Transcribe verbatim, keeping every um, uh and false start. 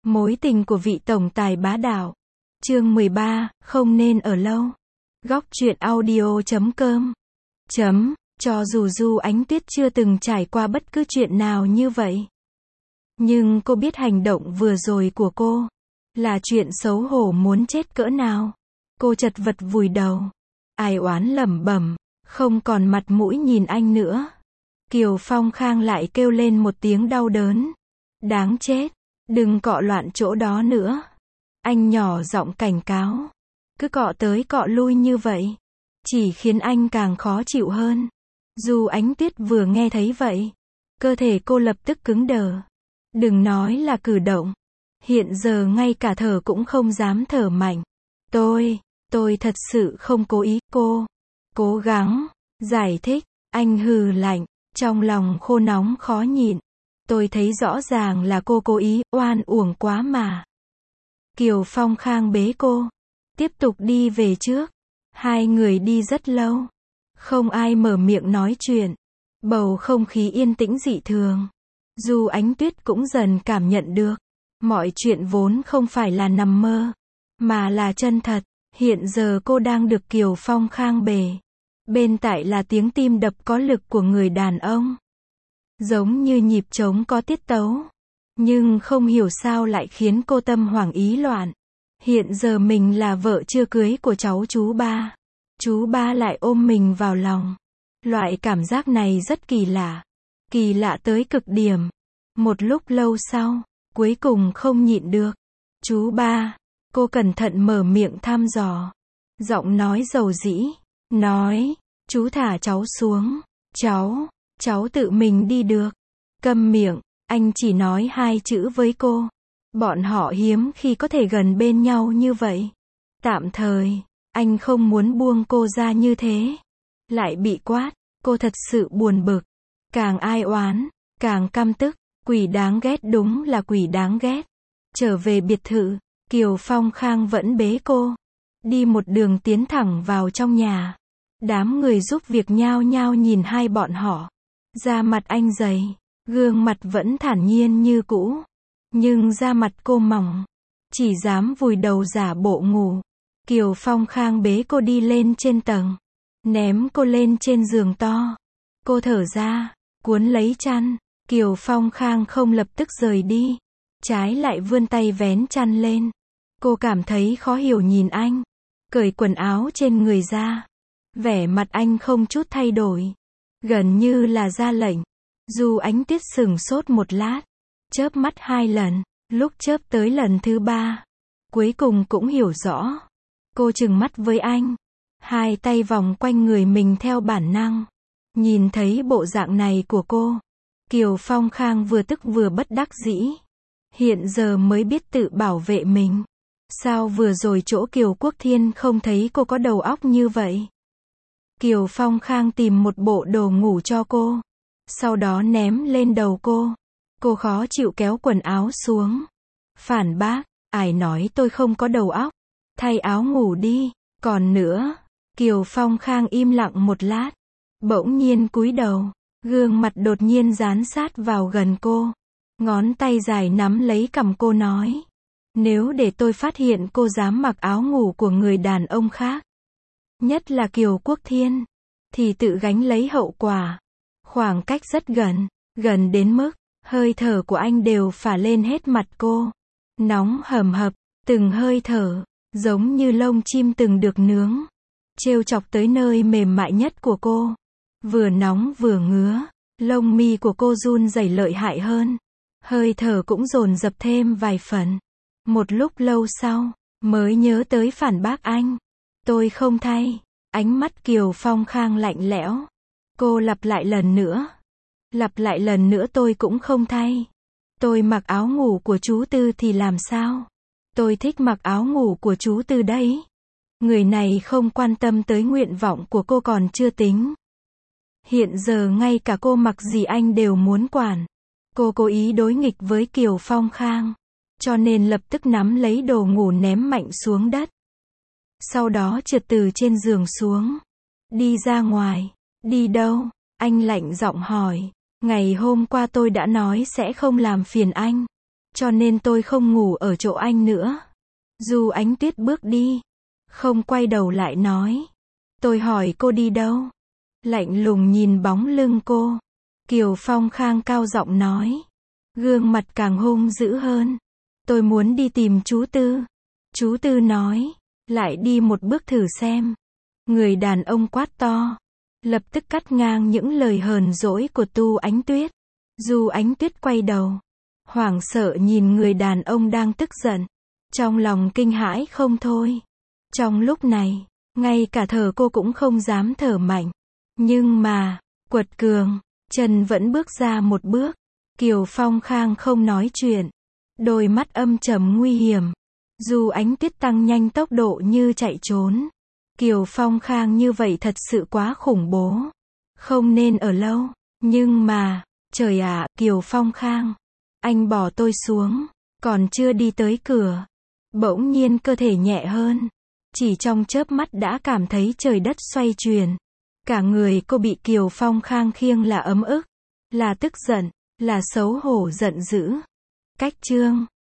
Mối tình của vị tổng tài bá đạo. Chương mười ba, không nên ở lâu. Góc truyện audio chấm com. Chấm, cho dù Du Ánh Tuyết chưa từng trải qua bất cứ chuyện nào như vậy. Nhưng cô biết hành động vừa rồi của cô là chuyện xấu hổ muốn chết cỡ nào. Cô chật vật vùi đầu, ai oán lẩm bẩm, không còn mặt mũi nhìn anh nữa. Kiều Phong Khang lại kêu lên một tiếng đau đớn. Đáng chết, đừng cọ loạn chỗ đó nữa. Anh nhỏ giọng cảnh cáo. Cứ cọ tới cọ lui như vậy, chỉ khiến anh càng khó chịu hơn. Du Ánh Tuyết vừa nghe thấy vậy, cơ thể cô lập tức cứng đờ. Đừng nói là cử động, hiện giờ ngay cả thở cũng không dám thở mạnh. Tôi, tôi thật sự không cố ý, cô. Cố gắng, giải thích, anh hừ lạnh, trong lòng khô nóng khó nhịn. Tôi thấy rõ ràng là cô cố ý, oan uổng quá mà. Kiều Phong Khang bế cô, tiếp tục đi về trước. Hai người đi rất lâu, không ai mở miệng nói chuyện. Bầu không khí yên tĩnh dị thường. Du Ánh Tuyết cũng dần cảm nhận được, mọi chuyện vốn không phải là nằm mơ, mà là chân thật. Hiện giờ cô đang được Kiều Phong Khang bế. Bên tai là tiếng tim đập có lực của người đàn ông. Giống như nhịp trống có tiết tấu. Nhưng không hiểu sao lại khiến cô tâm hoảng ý loạn. Hiện giờ mình là vợ chưa cưới của cháu chú ba. Chú ba lại ôm mình vào lòng. Loại cảm giác này rất kỳ lạ. Kỳ lạ tới cực điểm. Một lúc lâu sau, cuối cùng không nhịn được. Chú ba, cô cẩn thận mở miệng thăm dò. Giọng nói dầu dĩ. Nói, chú thả cháu xuống. Cháu, cháu tự mình đi được. Câm miệng, anh chỉ nói hai chữ với cô. Bọn họ hiếm khi có thể gần bên nhau như vậy. Tạm thời, anh không muốn buông cô ra như thế. Lại bị quát, cô thật sự buồn bực. Càng ai oán, càng căm tức. Quỷ đáng ghét, đúng là quỷ đáng ghét. Trở về biệt thự, Kiều Phong Khang vẫn bế cô. Đi một đường tiến thẳng vào trong nhà. Đám người giúp việc nhao nhao nhìn hai bọn họ. Da mặt anh dày, gương mặt vẫn thản nhiên như cũ. Nhưng da mặt cô mỏng, chỉ dám vùi đầu giả bộ ngủ. Kiều Phong Khang bế cô đi lên trên tầng, ném cô lên trên giường to. Cô thở ra, cuốn lấy chăn. Kiều Phong Khang không lập tức rời đi, trái lại vươn tay vén chăn lên. Cô cảm thấy khó hiểu nhìn anh, cởi quần áo trên người ra. Vẻ mặt anh không chút thay đổi, gần như là ra lệnh. Du Ánh Tuyết sửng sốt một lát, chớp mắt hai lần, lúc chớp tới lần thứ ba, cuối cùng cũng hiểu rõ. Cô trừng mắt với anh, hai tay vòng quanh người mình theo bản năng. Nhìn thấy bộ dạng này của cô, Kiều Phong Khang vừa tức vừa bất đắc dĩ. Hiện giờ mới biết tự bảo vệ mình. Sao vừa rồi chỗ Kiều Quốc Thiên không thấy cô có đầu óc như vậy? Kiều Phong Khang tìm một bộ đồ ngủ cho cô, sau đó ném lên đầu cô. Cô khó chịu kéo quần áo xuống. Phản bác, ai nói tôi không có đầu óc? Thay áo ngủ đi. Còn nữa, Kiều Phong Khang im lặng một lát, bỗng nhiên cúi đầu, gương mặt đột nhiên dán sát vào gần cô. Ngón tay dài nắm lấy cằm cô nói. Nếu để tôi phát hiện cô dám mặc áo ngủ của người đàn ông khác, nhất là Kiều Quốc Thiên, thì tự gánh lấy hậu quả. Khoảng cách rất gần, gần đến mức, hơi thở của anh đều phả lên hết mặt cô. Nóng hầm hập, từng hơi thở, giống như lông chim từng được nướng. Trêu chọc tới nơi mềm mại nhất của cô. Vừa nóng vừa ngứa, lông mi của cô run rẩy lợi hại hơn. Hơi thở cũng dồn dập thêm vài phần. Một lúc lâu sau, mới nhớ tới phản bác anh. Tôi không thay. Ánh mắt Kiều Phong Khang lạnh lẽo. Cô lặp lại lần nữa. Lặp lại lần nữa tôi cũng không thay. Tôi mặc áo ngủ của chú Tư thì làm sao? Tôi thích mặc áo ngủ của chú Tư đấy. Người này không quan tâm tới nguyện vọng của cô còn chưa tính. Hiện giờ ngay cả cô mặc gì anh đều muốn quản. Cô cố ý đối nghịch với Kiều Phong Khang, cho nên lập tức nắm lấy đồ ngủ ném mạnh xuống đất. Sau đó trượt từ trên giường xuống. Đi ra ngoài. Đi đâu? Anh lạnh giọng hỏi. Ngày hôm qua tôi đã nói sẽ không làm phiền anh. cho nên tôi không ngủ ở chỗ anh nữa. Du Ánh Tuyết bước đi, không quay đầu lại nói. Tôi hỏi cô đi đâu? Lạnh lùng nhìn bóng lưng cô. Kiều Phong Khang cao giọng nói. Gương mặt càng hung dữ hơn. Tôi muốn đi tìm chú Tư. Chú Tư nói. Lại đi một bước thử xem. Người đàn ông quát to. Lập tức cắt ngang những lời hờn dỗi của Tu Ánh Tuyết. Du Ánh Tuyết quay đầu. Hoảng sợ nhìn người đàn ông đang tức giận. Trong lòng kinh hãi không thôi. Trong lúc này, ngay cả thở cô cũng không dám thở mạnh. Nhưng mà, quật cường, Trần vẫn bước ra một bước. Kiều Phong Khang không nói chuyện. Đôi mắt âm trầm nguy hiểm. Du Ánh Tuyết tăng nhanh tốc độ như chạy trốn. Kiều Phong Khang như vậy thật sự quá khủng bố. Không nên ở lâu. Nhưng mà, trời ạ, Kiều Phong Khang. Anh bỏ tôi xuống. Còn chưa đi tới cửa. Bỗng nhiên cơ thể nhẹ hơn. Chỉ trong chớp mắt đã cảm thấy trời đất xoay chuyển. Cả người cô bị Kiều Phong Khang khiêng là ấm ức. Là tức giận. Là xấu hổ giận dữ. Cách chương